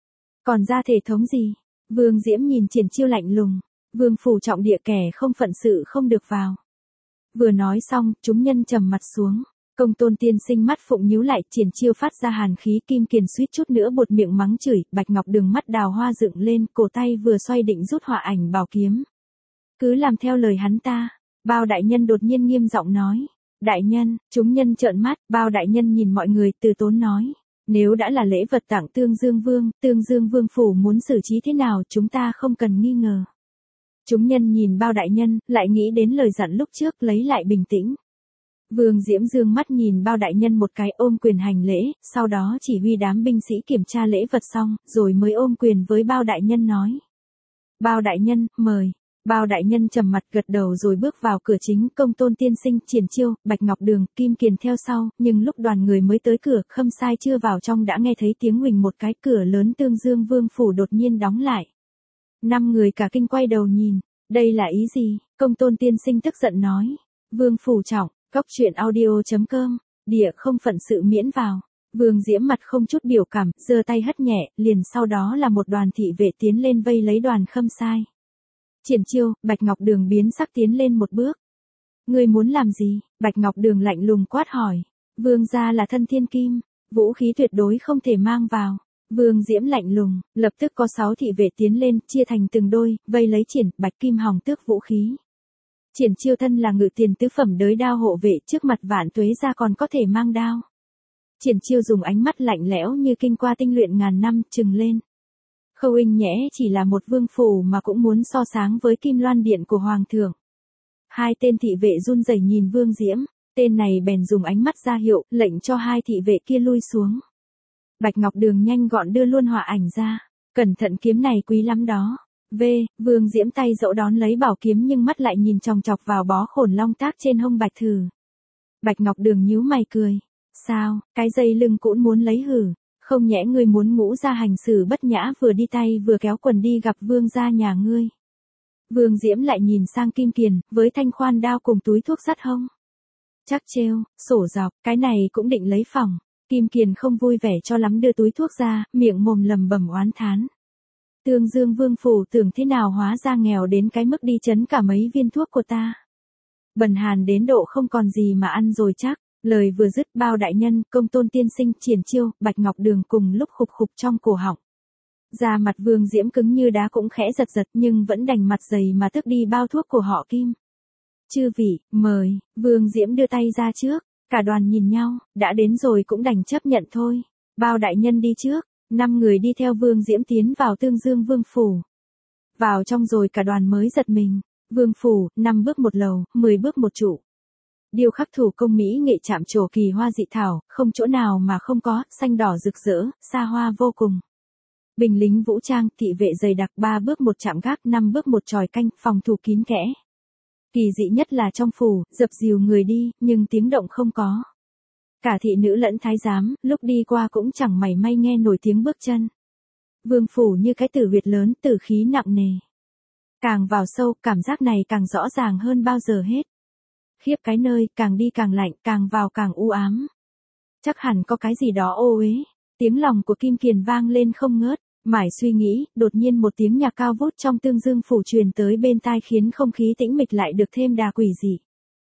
Còn ra thể thống gì? Vương Diễm nhìn Triển Chiêu lạnh lùng, Vương phủ trọng địa kẻ không phận sự không được vào. Vừa nói xong, chúng nhân trầm mặt xuống. Công Tôn tiên sinh mắt phụng nhíu lại, Triển Chiêu phát ra hàn khí, Kim Kiền suýt chút nữa buột miệng mắng chửi, Bạch Ngọc Đường mắt đào hoa dựng lên, cổ tay vừa xoay định rút họa ảnh bảo kiếm. Cứ làm theo lời hắn ta. Bao đại nhân đột nhiên nghiêm giọng nói. Đại nhân, chúng nhân trợn mắt, Bao đại nhân nhìn mọi người từ tốn nói. Nếu đã là lễ vật tặng Tương Dương Vương, Tương Dương Vương phủ muốn xử trí thế nào chúng ta không cần nghi ngờ. Chúng nhân nhìn Bao đại nhân, lại nghĩ đến lời dặn lúc trước lấy lại bình tĩnh. Vương Diễm dương mắt nhìn Bao đại nhân một cái ôm quyền hành lễ, sau đó chỉ huy đám binh sĩ kiểm tra lễ vật xong, rồi mới ôm quyền với Bao đại nhân nói. Bao đại nhân, mời. Bao đại nhân trầm mặt gật đầu rồi bước vào cửa chính, Công Tôn tiên sinh, Triển Chiêu, Bạch Ngọc Đường, Kim Kiền theo sau, nhưng lúc đoàn người mới tới cửa, Khâm sai chưa vào trong đã nghe thấy tiếng huỳnh một cái, cửa lớn Tương Dương Vương phủ đột nhiên đóng lại. Năm người cả kinh quay đầu nhìn, đây là ý gì? Công Tôn tiên sinh tức giận nói. Vương phủ trọng, Cóc truyện audio chấm com, địa không phận sự miễn vào. Vương Diễm mặt không chút biểu cảm, giơ tay hất nhẹ, liền sau đó là một đoàn thị vệ tiến lên vây lấy đoàn Khâm sai. Triển Chiêu, Bạch Ngọc Đường biến sắc tiến lên một bước. Ngươi muốn làm gì? Bạch Ngọc Đường lạnh lùng quát hỏi. Vương gia là thân thiên kim, vũ khí tuyệt đối không thể mang vào. Vương Diễm lạnh lùng, lập tức có sáu thị vệ tiến lên, chia thành từng đôi, vây lấy Triển, Bạch Kim Hòng tước vũ khí. Triển Chiêu thân là ngự tiền tứ phẩm đới đao hộ vệ, trước mặt Vạn Tuế gia còn có thể mang đao. Triển Chiêu dùng ánh mắt lạnh lẽo như kinh qua tinh luyện ngàn năm, trừng lên. Khâu Inh nhẽ chỉ là một vương phủ mà cũng muốn so sáng với Kim Loan Điện của Hoàng thượng. Hai tên thị vệ run rẩy nhìn Vương Diễm, tên này bèn dùng ánh mắt ra hiệu, lệnh cho hai thị vệ kia lui xuống. Bạch Ngọc Đường nhanh gọn đưa luôn họa ảnh ra, cẩn thận kiếm này quý lắm đó. V, Vương Diễm tay dỗ đón lấy bảo kiếm nhưng mắt lại nhìn chòng chọc vào bó khổn long tác trên hông Bạch Thử. Bạch Ngọc Đường nhíu mày cười, sao, cái dây lưng cũng muốn lấy hử? Không nhẽ ngươi muốn ngũ ra hành xử bất nhã vừa đi tay vừa kéo quần đi gặp vương gia nhà ngươi. Vương Diễm lại nhìn sang Kim Kiền, với thanh khoan đao cùng túi thuốc sắt hông. Chắc trêu, sổ dọc, cái này cũng định lấy phòng. Kim Kiền không vui vẻ cho lắm đưa túi thuốc ra, miệng mồm lầm bầm oán thán. Tương Dương Vương phủ tưởng thế nào hóa ra nghèo đến cái mức đi chấn cả mấy viên thuốc của ta. Bần hàn đến độ không còn gì mà ăn rồi chắc. Lời vừa dứt, Bao đại nhân, Công Tôn tiên sinh, Triển Chiêu, Bạch Ngọc Đường cùng lúc khục khục trong cổ họng. Da mặt Vương Diễm cứng như đá cũng khẽ giật giật nhưng vẫn đành mặt dày mà tước đi bao thuốc của họ Kim. Chư vị, mời. Vương Diễm đưa tay ra trước, cả đoàn nhìn nhau, đã đến rồi cũng đành chấp nhận thôi. Bao đại nhân đi trước, năm người đi theo Vương Diễm tiến vào Tương Dương Vương phủ. Vào trong rồi cả đoàn mới giật mình. Vương phủ, năm bước một lầu, mười bước một trụ. Điêu khắc thủ công mỹ nghệ chạm trổ kỳ hoa dị thảo, không chỗ nào mà không có, xanh đỏ rực rỡ, xa hoa vô cùng. Binh lính vũ trang, thị vệ dày đặc, ba bước một chạm gác, năm bước một tròi canh, phòng thủ kín kẽ. Kỳ dị nhất là trong phủ, dập dìu người đi, nhưng tiếng động không có. Cả thị nữ lẫn thái giám, lúc đi qua cũng chẳng mảy may nghe nổi tiếng bước chân. Vương phủ như cái tử huyệt lớn, tử khí nặng nề. Càng vào sâu, cảm giác này càng rõ ràng hơn bao giờ hết. Khiếp cái nơi, càng đi càng lạnh, càng vào càng u ám. Chắc hẳn có cái gì đó ô uế. Tiếng lòng của Kim Kiền vang lên không ngớt. Mải suy nghĩ, đột nhiên một tiếng nhạc cao vút trong Tương Dương phủ truyền tới bên tai khiến không khí tĩnh mịch lại được thêm đà quỷ dị.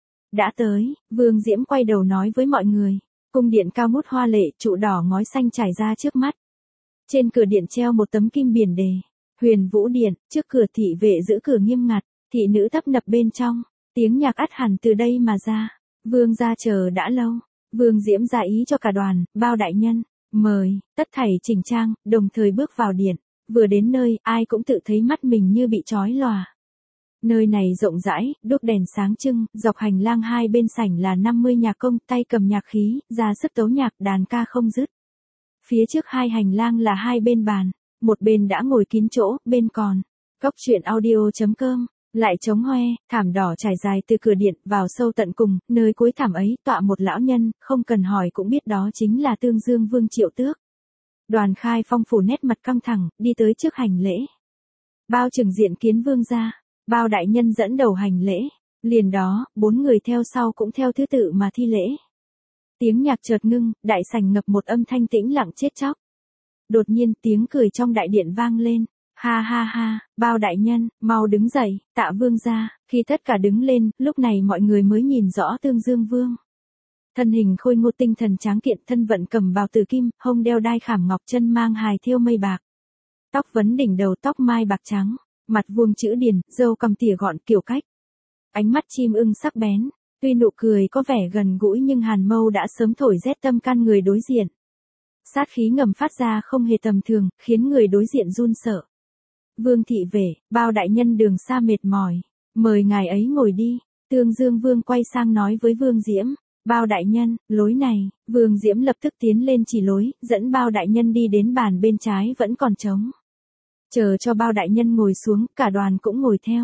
Đã tới, Vương Diễm quay đầu nói với mọi người. Cung điện cao ngút hoa lệ, trụ đỏ ngói xanh trải ra trước mắt. Trên cửa điện treo một tấm kim biển đề. Huyền Vũ Điện, trước cửa thị vệ giữ cửa nghiêm ngặt, thị nữ tấp nập bên trong. Tiếng nhạc ắt hẳn từ đây mà ra. Vương gia chờ đã lâu. Vương Diễm ra ý cho cả đoàn, Bao đại nhân. Mời, tất thảy chỉnh trang, đồng thời bước vào điện. Vừa đến nơi, ai cũng tự thấy mắt mình như bị trói lòa. Nơi này rộng rãi, đốt đèn sáng trưng, dọc hành lang hai bên sảnh là năm mươi nhạc công, tay cầm nhạc khí, ra sức tấu nhạc, đàn ca không dứt. Phía trước hai hành lang là hai bên bàn, một bên đã ngồi kín chỗ, bên còn. Góc truyện audio chấm com, lại trống hoe, thảm đỏ trải dài từ cửa điện vào sâu tận cùng, nơi cuối thảm ấy tọa một lão nhân, không cần hỏi cũng biết đó chính là Tương Dương Vương Triệu Tước. Đoàn Khai Phong phủ nét mặt căng thẳng, đi tới trước hành lễ. Bao Trừng diện kiến vương gia. Bao đại nhân dẫn đầu hành lễ, liền đó, bốn người theo sau cũng theo thứ tự mà thi lễ. Tiếng nhạc chợt ngưng, đại sảnh ngập một âm thanh tĩnh lặng chết chóc. Đột nhiên tiếng cười trong đại điện vang lên, ha ha ha, Bao đại nhân, mau đứng dậy, tạ vương gia. Khi tất cả đứng lên, lúc này mọi người mới nhìn rõ Tương Dương Vương. Thân hình khôi ngô tinh thần tráng kiện, thân vận cầm bào tử kim, hông đeo đai khảm ngọc, chân mang hài thêu mây bạc. Tóc vấn đỉnh đầu, tóc mai bạc trắng. Mặt vuông chữ điền, râu cằm tỉa gọn kiểu cách. Ánh mắt chim ưng sắc bén, tuy nụ cười có vẻ gần gũi nhưng hàn mâu đã sớm thổi rét tâm can người đối diện. Sát khí ngầm phát ra không hề tầm thường, khiến người đối diện run sợ. Vương thị về, Bao đại nhân đường xa mệt mỏi, mời ngài ấy ngồi đi. Tương Dương Vương quay sang nói với Vương Diễm, Bao đại nhân, lối này. Vương Diễm lập tức tiến lên chỉ lối, dẫn Bao đại nhân đi đến bàn bên trái vẫn còn trống. Chờ cho Bao đại nhân ngồi xuống, cả đoàn cũng ngồi theo.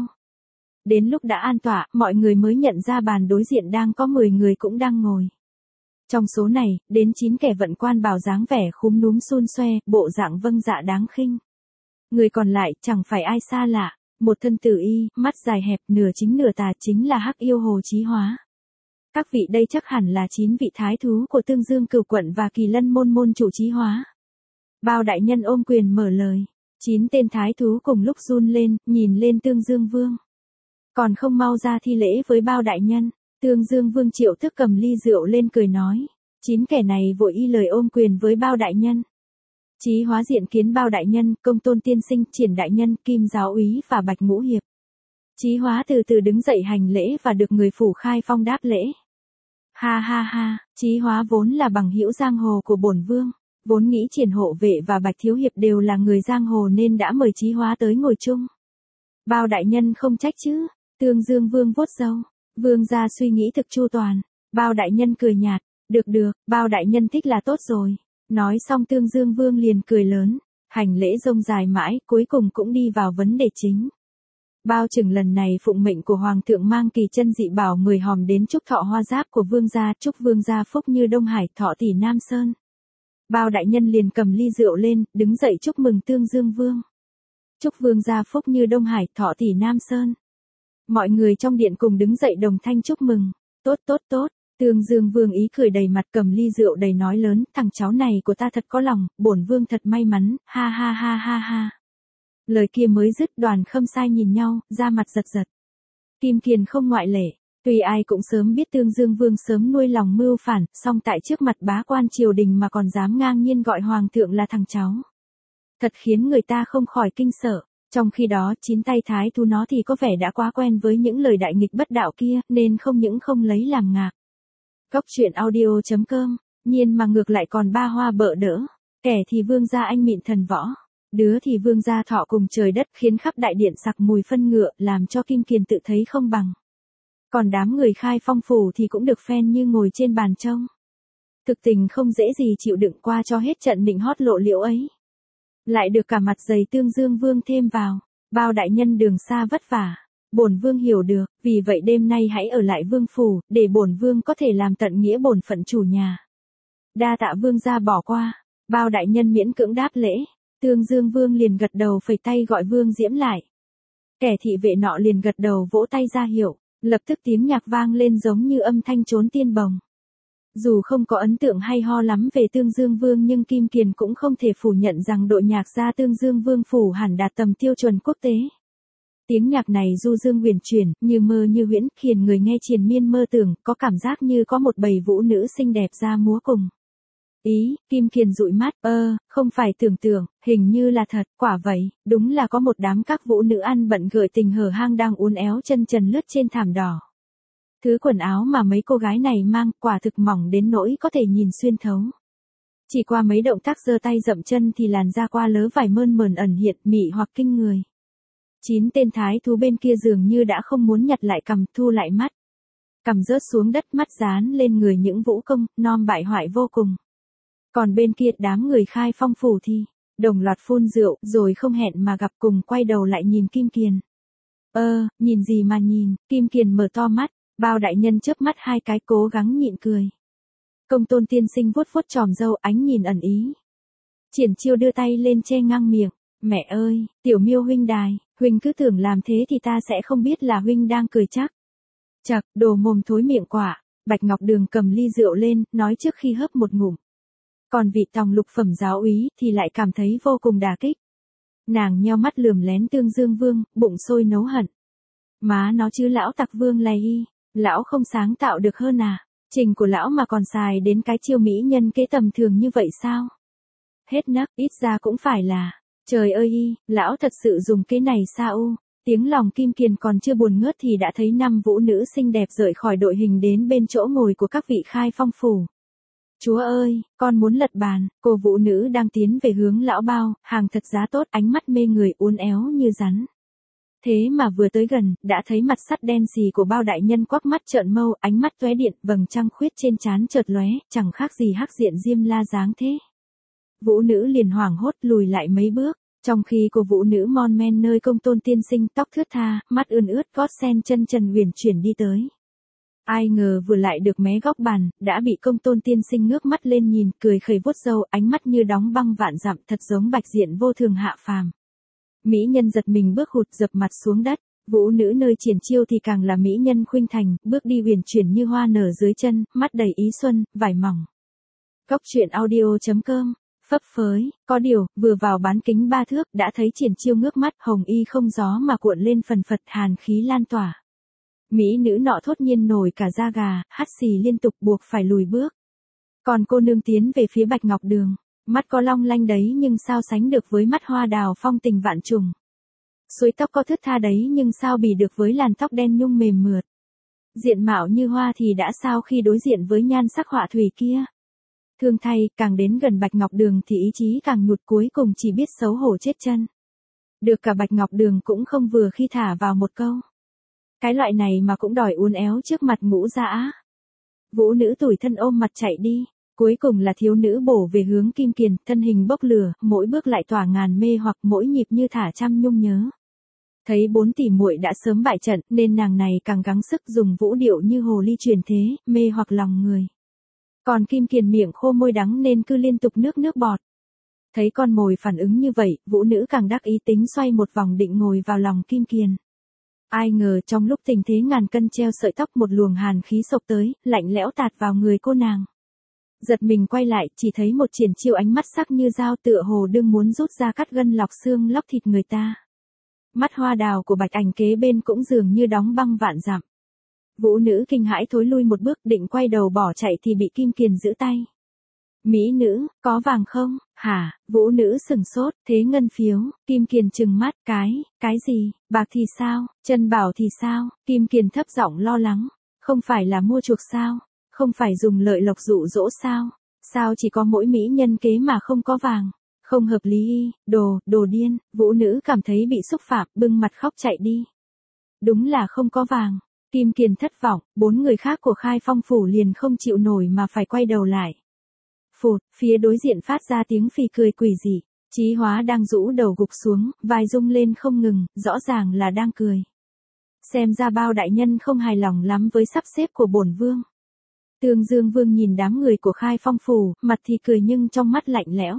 Đến lúc đã an tọa, mọi người mới nhận ra bàn đối diện đang có mười người cũng đang ngồi. Trong số này, đến chín kẻ vận quan bào dáng vẻ khúm núm xun xoe, bộ dạng vâng dạ đáng khinh. Người còn lại chẳng phải ai xa lạ, một thân tử y, mắt dài hẹp, nửa chính nửa tà, chính là Hắc Yêu Hồ Chí Hóa. Các vị đây chắc hẳn là chín vị thái thú của Tương Dương Cửu quận và Kỳ Lân môn môn chủ Chí Hóa. Bao đại nhân ôm quyền mở lời. Chín tên thái thú cùng lúc run lên, nhìn lên Tương Dương Vương. Còn không mau ra thi lễ với Bao đại nhân. Tương Dương Vương Triệu Tước cầm ly rượu lên cười nói. Chín kẻ này vội y lời ôm quyền với Bao đại nhân. Chí Hóa diện kiến Bao đại nhân, Công Tôn tiên sinh, Triển đại nhân, Kim giáo úy và Bạch ngũ hiệp. Chí Hóa từ từ đứng dậy hành lễ và được người phủ Khai Phong đáp lễ. Ha ha ha, Chí Hóa vốn là bằng hữu giang hồ của bổn vương. Vốn nghĩ Triển hộ vệ và Bạch thiếu hiệp đều là người giang hồ nên đã mời Chí Hóa tới ngồi chung. Bao đại nhân không trách chứ? Tương Dương Vương vuốt râu. Vương gia suy nghĩ thực chu toàn. Bao đại nhân cười nhạt. Được được, Bao đại nhân thích là tốt rồi. Nói xong Tương Dương Vương liền cười lớn. Hành lễ rông dài mãi, cuối cùng cũng đi vào vấn đề chính. Bao Trừng lần này phụng mệnh của Hoàng thượng mang kỳ chân dị bảo mười hòm đến chúc thọ hoa giáp của vương gia, chúc vương gia phúc như Đông Hải, thọ tỷ Nam Sơn. Bao đại nhân liền cầm ly rượu lên, đứng dậy chúc mừng Tương Dương Vương. Chúc vương gia phúc như Đông Hải, thọ tỷ Nam Sơn. Mọi người trong điện cùng đứng dậy đồng thanh chúc mừng. Tốt tốt tốt, Tương Dương Vương ý cười đầy mặt cầm ly rượu đầy nói lớn, thằng cháu này của ta thật có lòng, bổn vương thật may mắn, ha ha ha ha ha. Lời kia mới dứt, Đoàn Khâm Sai nhìn nhau, da mặt giật giật. Kim Kiền không ngoại lệ. Tuy ai cũng sớm biết Tương Dương Vương sớm nuôi lòng mưu phản, song tại trước mặt bá quan triều đình mà còn dám ngang nhiên gọi hoàng thượng là thằng cháu. Thật khiến người ta không khỏi kinh sợ. Trong khi đó, chín tay thái thú nó thì có vẻ đã quá quen với những lời đại nghịch bất đạo kia, nên không những không lấy làm ngạc. Góc truyện audio chấm com, nhiên mà ngược lại còn ba hoa bợ đỡ. Kẻ thì vương gia anh mịn thần võ, đứa thì vương gia thọ cùng trời đất, khiến khắp đại điện sặc mùi phân ngựa, làm cho Kim Kiền tự thấy không bằng. Còn đám người Khai Phong phủ thì cũng được phen như ngồi trên bàn trông. Thực tình không dễ gì chịu đựng qua cho hết trận nịnh hót lộ liễu ấy. Lại được cả mặt dày Tương Dương Vương thêm vào. Bao đại nhân đường xa vất vả. Bổn vương hiểu được, vì vậy đêm nay hãy ở lại vương phủ, để bổn vương có thể làm tận nghĩa bổn phận chủ nhà. Đa tạ vương gia bỏ qua. Bao đại nhân miễn cưỡng đáp lễ. Tương Dương Vương liền gật đầu phẩy tay gọi Vương Diễm lại. Kẻ thị vệ nọ liền gật đầu vỗ tay ra hiệu. Lập tức tiếng nhạc vang lên giống như âm thanh trốn tiên bồng. Dù không có ấn tượng hay ho lắm về Tương Dương Vương nhưng Kim Kiền cũng không thể phủ nhận rằng đội nhạc gia Tương Dương Vương phủ hẳn đạt tầm tiêu chuẩn quốc tế. Tiếng nhạc này du dương huyền chuyển, như mơ như huyễn, khiến người nghe triền miên mơ tưởng, có cảm giác như có một bầy vũ nữ xinh đẹp ra múa cùng. Ý, Kim Kiền dụi mắt, ơ, không phải tưởng tượng, hình như là thật, quả vậy, đúng là có một đám các vũ nữ ăn bận gợi tình hở hang đang uốn éo chân trần lướt trên thảm đỏ. Thứ quần áo mà mấy cô gái này mang, quả thực mỏng đến nỗi có thể nhìn xuyên thấu. Chỉ qua mấy động tác giơ tay dậm chân thì làn da qua lớ vải mơn mởn ẩn hiện mị hoặc kinh người. Chín tên thái thú bên kia dường như đã không muốn nhặt lại cằm, thu lại mắt. Cằm rớt xuống đất, mắt dán lên người những vũ công, non bại hoại vô cùng. Còn bên kia đám người Khai Phong phủ thì đồng loạt phun rượu, rồi không hẹn mà gặp cùng quay đầu lại nhìn Kim Kiền. Ơ, nhìn gì mà nhìn, Kim Kiền mở to mắt, bao đại nhân chớp mắt hai cái cố gắng nhịn cười. Công tôn tiên sinh vuốt vuốt tròm râu, ánh nhìn ẩn ý. Triển Chiêu đưa tay lên che ngang miệng, mẹ ơi, Tiểu Miêu huynh đài, huynh cứ tưởng làm thế thì ta sẽ không biết là huynh đang cười chắc. Chậc, đồ mồm thối miệng quả. Bạch Ngọc Đường cầm ly rượu lên, nói trước khi hớp một ngụm. Còn vị tòng lục phẩm giáo úy thì lại cảm thấy vô cùng đả kích. Nàng nheo mắt lườm lén Tương Dương Vương, bụng sôi nấu hận. Má nó chứ lão tặc Vương này y, lão không sáng tạo được hơn à? Trình của lão mà còn xài đến cái chiêu mỹ nhân kế tầm thường như vậy sao? Hết nấc, ít ra cũng phải là, trời ơi y, lão thật sự dùng cái này sao u? Tiếng lòng Kim Kiền còn chưa buồn ngớt thì đã thấy năm vũ nữ xinh đẹp rời khỏi đội hình đến bên chỗ ngồi của các vị Khai Phong phủ. Chúa ơi, con muốn lật bàn, cô vũ nữ đang tiến về hướng lão bao, hàng thật giá tốt, ánh mắt mê người uốn éo như rắn. Thế mà vừa tới gần, đã thấy mặt sắt đen xì của bao đại nhân quắc mắt trợn mâu, ánh mắt tóe điện, vầng trăng khuyết trên trán chợt lóe, chẳng khác gì hắc diện Diêm La dáng thế. Vũ nữ liền hoảng hốt lùi lại mấy bước, trong khi cô vũ nữ mon men nơi công tôn tiên sinh tóc thướt tha, mắt ươn ướt gót sen chân trần huyền chuyển đi tới. Ai ngờ vừa lại được mé góc bàn, đã bị công tôn tiên sinh ngước mắt lên nhìn, cười khẩy vuốt râu, ánh mắt như đóng băng vạn dặm, thật giống bạch diện vô thường hạ phàm. Mỹ nhân giật mình bước hụt dập mặt xuống đất, vũ nữ nơi Triển Chiêu thì càng là mỹ nhân khuynh thành, bước đi huyền chuyển như hoa nở dưới chân, mắt đầy ý xuân, vải mỏng. Góc truyện audio chấm com, phấp phới, có điều, vừa vào bán kính ba thước, đã thấy Triển Chiêu ngước mắt, hồng y không gió mà cuộn lên phần phật, hàn khí lan tỏa. Mỹ nữ nọ thốt nhiên nổi cả da gà, hắt xì liên tục buộc phải lùi bước. Còn cô nương tiến về phía Bạch Ngọc Đường, mắt có long lanh đấy nhưng sao sánh được với mắt hoa đào phong tình vạn trùng. Suối tóc có thướt tha đấy nhưng sao bì được với làn tóc đen nhung mềm mượt. Diện mạo như hoa thì đã sao khi đối diện với nhan sắc họa thủy kia. Thương thay, càng đến gần Bạch Ngọc Đường thì ý chí càng nhụt, cuối cùng chỉ biết xấu hổ chết chân. Được cả Bạch Ngọc Đường cũng không vừa khi thả vào một câu. Cái loại này mà cũng đòi uốn éo trước mặt Ngũ Dã. Vũ nữ tủi thân ôm mặt chạy đi, cuối cùng là thiếu nữ bổ về hướng Kim Kiền, thân hình bốc lửa, mỗi bước lại tỏa ngàn mê hoặc, mỗi nhịp như thả trăm nhung nhớ. Thấy bốn tỷ muội đã sớm bại trận, nên nàng này càng gắng sức dùng vũ điệu như hồ ly truyền thế, mê hoặc lòng người. Còn Kim Kiền miệng khô môi đắng nên cứ liên tục nước nước bọt. Thấy con mồi phản ứng như vậy, vũ nữ càng đắc ý tính xoay một vòng định ngồi vào lòng Kim Kiền. Ai ngờ trong lúc tình thế ngàn cân treo sợi tóc, một luồng hàn khí sộc tới, lạnh lẽo tạt vào người cô nàng. Giật mình quay lại, chỉ thấy một Triển Chiêu ánh mắt sắc như dao, tựa hồ đương muốn rút ra cắt gân lọc xương lóc thịt người ta. Mắt hoa đào của Bạch Ảnh kế bên cũng dường như đóng băng vạn dặm. Vũ nữ kinh hãi thối lui một bước, định quay đầu bỏ chạy thì bị Kim Kiền giữ tay. Mỹ nữ, có vàng không? Hả? Vũ nữ sừng sốt, thế ngân phiếu. Kim Kiền trừng mắt, cái, cái gì? Bạc thì sao? Trân bảo thì sao? Kim Kiền thấp giọng lo lắng. Không phải là mua chuộc sao? Không phải dùng lợi lộc dụ dỗ sao? Sao chỉ có mỗi mỹ nhân kế mà không có vàng? Không hợp lý y, đồ, đồ điên. Vũ nữ cảm thấy bị xúc phạm, bưng mặt khóc chạy đi. Đúng là không có vàng. Kim Kiền thất vọng, bốn người khác của Khai Phong phủ liền không chịu nổi mà phải quay đầu lại. Phụt, phía đối diện phát ra tiếng phì cười quỷ dị. Chí Hóa đang rũ đầu gục xuống, vai rung lên không ngừng, rõ ràng là đang cười. Xem ra bao đại nhân không hài lòng lắm với sắp xếp của bổn vương. Tương Dương Vương nhìn đám người của Khai Phong phủ, mặt thì cười nhưng trong mắt lạnh lẽo.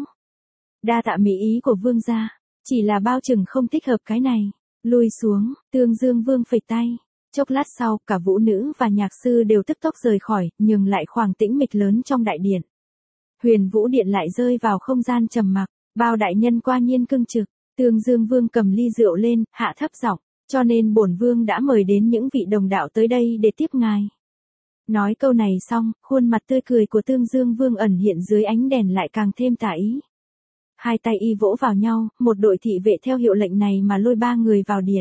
Đa tạ mỹ ý của vương gia, chỉ là bao chừng không thích hợp cái này. Lui xuống, Tương Dương Vương phẩy tay. Chốc lát sau, cả vũ nữ và nhạc sư đều tức tốc rời khỏi, nhường lại khoảng tĩnh mịch lớn trong đại điện. Huyền Vũ Điện lại rơi vào không gian trầm mặc, bao đại nhân qua nhiên cưng trực, Tương Dương Vương cầm ly rượu lên, hạ thấp giọng, cho nên bổn vương đã mời đến những vị đồng đạo tới đây để tiếp ngài. Nói câu này xong, khuôn mặt tươi cười của Tương Dương Vương ẩn hiện dưới ánh đèn lại càng thêm tà ý. Hai tay y vỗ vào nhau, một đội thị vệ theo hiệu lệnh này mà lôi ba người vào điện.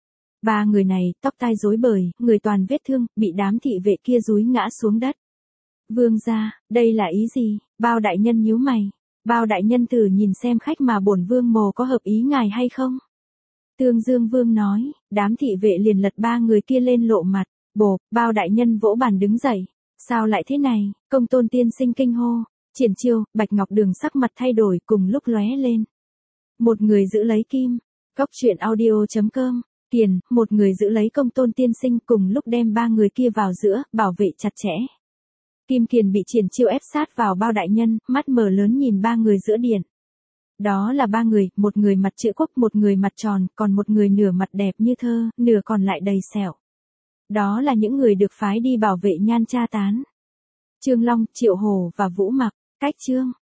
Ba người này, tóc tai rối bời, người toàn vết thương, bị đám thị vệ kia dúi ngã xuống đất. Vương gia, đây là ý gì? Bao đại nhân nhíu mày. Bao đại nhân thử nhìn xem khách mà bổn vương mồ có hợp ý ngài hay không? Tương Dương Vương nói, đám thị vệ liền lật ba người kia lên lộ mặt. Bộp, Bao đại nhân vỗ bàn đứng dậy. Sao lại thế này? Công tôn tiên sinh kinh hô. Triển Chiêu, Bạch Ngọc Đường sắc mặt thay đổi cùng lúc lóe lên. Một người giữ lấy Kim. Cốc truyện audio chấm com. Kiền, một người giữ lấy công tôn tiên sinh cùng lúc đem ba người kia vào giữa, bảo vệ chặt chẽ. Kim Kiền bị Triển Chiêu ép sát vào Bao đại nhân, mắt mở lớn nhìn ba người giữa điện. Đó là ba người, một người mặt chữ quốc, một người mặt tròn, còn một người nửa mặt đẹp như thơ, nửa còn lại đầy sẹo. Đó là những người được phái đi bảo vệ Nhan Cha Tán. Trương Long, Triệu Hổ và Vũ Mặc, cách chương.